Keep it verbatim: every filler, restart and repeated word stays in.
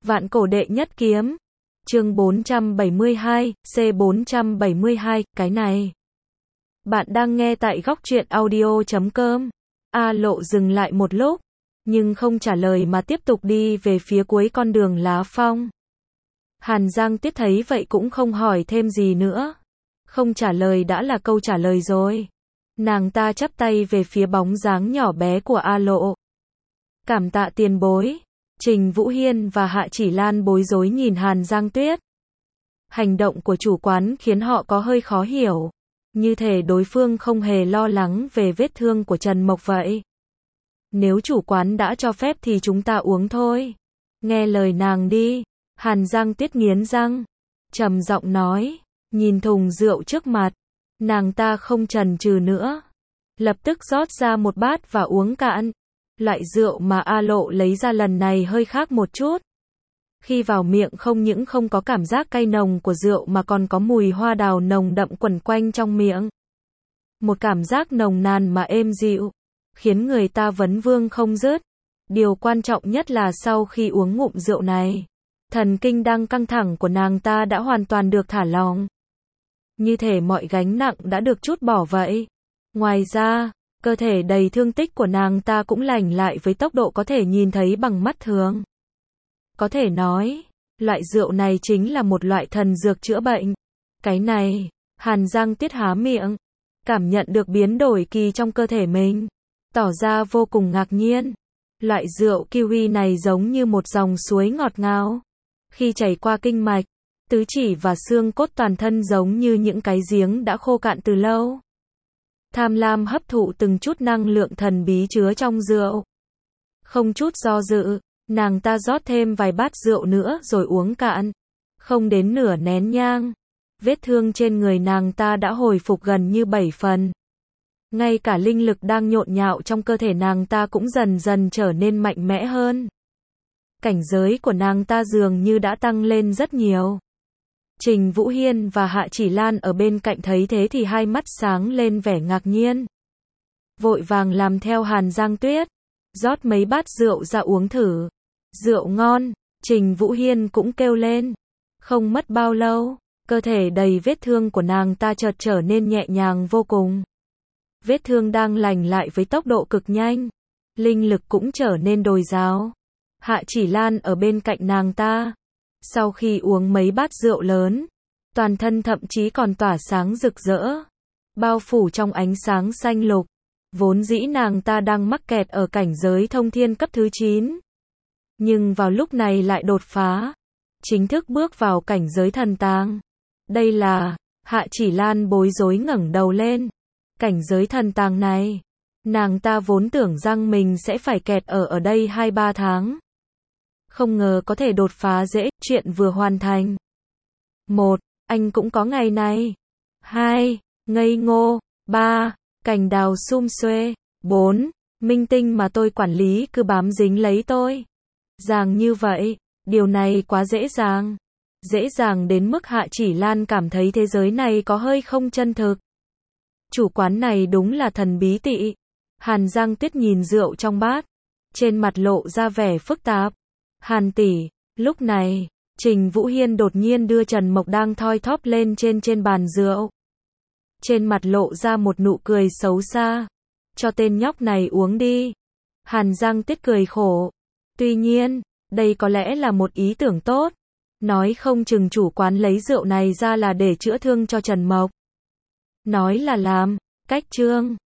Vạn cổ đệ nhất kiếm. Chương bốn trăm bảy mươi hai, C bốn trăm bảy mươi hai, cái này. Bạn đang nghe tại góc truyện audio chấm com. A Lộ dừng lại một lúc, nhưng không trả lời mà tiếp tục đi về phía cuối con đường lá phong. Hàn Giang Tuyết thấy vậy cũng không hỏi thêm gì nữa. Không trả lời đã là câu trả lời rồi. Nàng ta chắp tay về phía bóng dáng nhỏ bé của A Lộ. Cảm tạ tiền bối. Trình Vũ Hiên và Hạ Chỉ Lan bối rối nhìn Hàn Giang Tuyết. Hành động của chủ quán khiến họ có hơi khó hiểu. Như thể đối phương không hề lo lắng về vết thương của Trần Mộc vậy. Nếu chủ quán đã cho phép thì chúng ta uống thôi. Nghe lời nàng đi. Hàn Giang Tuyết nghiến răng. Trầm giọng nói. Nhìn thùng rượu trước mặt. Nàng ta không chần chừ nữa. Lập tức rót ra một bát và uống cạn. Loại rượu mà A Lộ lấy ra lần này hơi khác một chút. Khi vào miệng không những không có cảm giác cay nồng của rượu mà còn có mùi hoa đào nồng đậm quẩn quanh trong miệng. Một cảm giác nồng nàn mà êm dịu, khiến người ta vấn vương không dứt. Điều quan trọng nhất là sau khi uống ngụm rượu này, thần kinh đang căng thẳng của nàng ta đã hoàn toàn được thả lỏng. Như thể mọi gánh nặng đã được trút bỏ vậy. Ngoài ra, cơ thể đầy thương tích của nàng ta cũng lành lại với tốc độ có thể nhìn thấy bằng mắt thường. Có thể nói, loại rượu này chính là một loại thần dược chữa bệnh. Cái này, Hàn Giang Tuyết há miệng, cảm nhận được biến đổi kỳ trong cơ thể mình, tỏ ra vô cùng ngạc nhiên. Loại rượu kiwi này giống như một dòng suối ngọt ngào. Khi chảy qua kinh mạch, tứ chỉ và xương cốt toàn thân giống như những cái giếng đã khô cạn từ lâu. Tham lam hấp thụ từng chút năng lượng thần bí chứa trong rượu. Không chút do dự, nàng ta rót thêm vài bát rượu nữa rồi uống cạn. Không đến nửa nén nhang, vết thương trên người nàng ta đã hồi phục gần như bảy phần. Ngay cả linh lực đang nhộn nhạo trong cơ thể nàng ta cũng dần dần trở nên mạnh mẽ hơn. Cảnh giới của nàng ta dường như đã tăng lên rất nhiều. Trình Vũ Hiên và Hạ Chỉ Lan ở bên cạnh thấy thế thì hai mắt sáng lên vẻ ngạc nhiên. Vội vàng làm theo Hàn Giang Tuyết, rót mấy bát rượu ra uống thử. Rượu ngon, Trình Vũ Hiên cũng kêu lên. Không mất bao lâu, cơ thể đầy vết thương của nàng ta chợt trở nên nhẹ nhàng vô cùng. Vết thương đang lành lại với tốc độ cực nhanh. Linh lực cũng trở nên dồi dào. Hạ Chỉ Lan ở bên cạnh nàng ta. Sau khi uống mấy bát rượu lớn, toàn thân thậm chí còn tỏa sáng rực rỡ, bao phủ trong ánh sáng xanh lục. Vốn dĩ nàng ta đang mắc kẹt ở cảnh giới thông thiên cấp thứ chín. Nhưng vào lúc này lại đột phá, chính thức bước vào cảnh giới thần tàng. Đây là, Hạ Chỉ Lan bối rối ngẩng đầu lên. Cảnh giới thần tàng này, nàng ta vốn tưởng rằng mình sẽ phải kẹt ở ở đây hai ba tháng. Không ngờ có thể đột phá dễ, chuyện vừa hoàn thành. Một, anh cũng có ngày này. Hai, ngây ngô. Ba, cành đào sum xuê. Bốn, minh tinh mà tôi quản lý cứ bám dính lấy tôi. Dàng như vậy, điều này quá dễ dàng. Dễ dàng đến mức Hạ Chỉ Lan cảm thấy thế giới này có hơi không chân thực. Chủ quán này đúng là thần bí tị. Hàn Giang Tuyết nhìn rượu trong bát, trên mặt lộ ra vẻ phức tạp. Hàn tỷ, lúc này, Trình Vũ Hiên đột nhiên đưa Trần Mộc đang thoi thóp lên trên trên bàn rượu. Trên mặt lộ ra một nụ cười xấu xa. Cho tên nhóc này uống đi. Hàn Giang Tuyết cười khổ. Tuy nhiên, đây có lẽ là một ý tưởng tốt. Nói không chừng chủ quán lấy rượu này ra là để chữa thương cho Trần Mộc. Nói là làm, cách trương.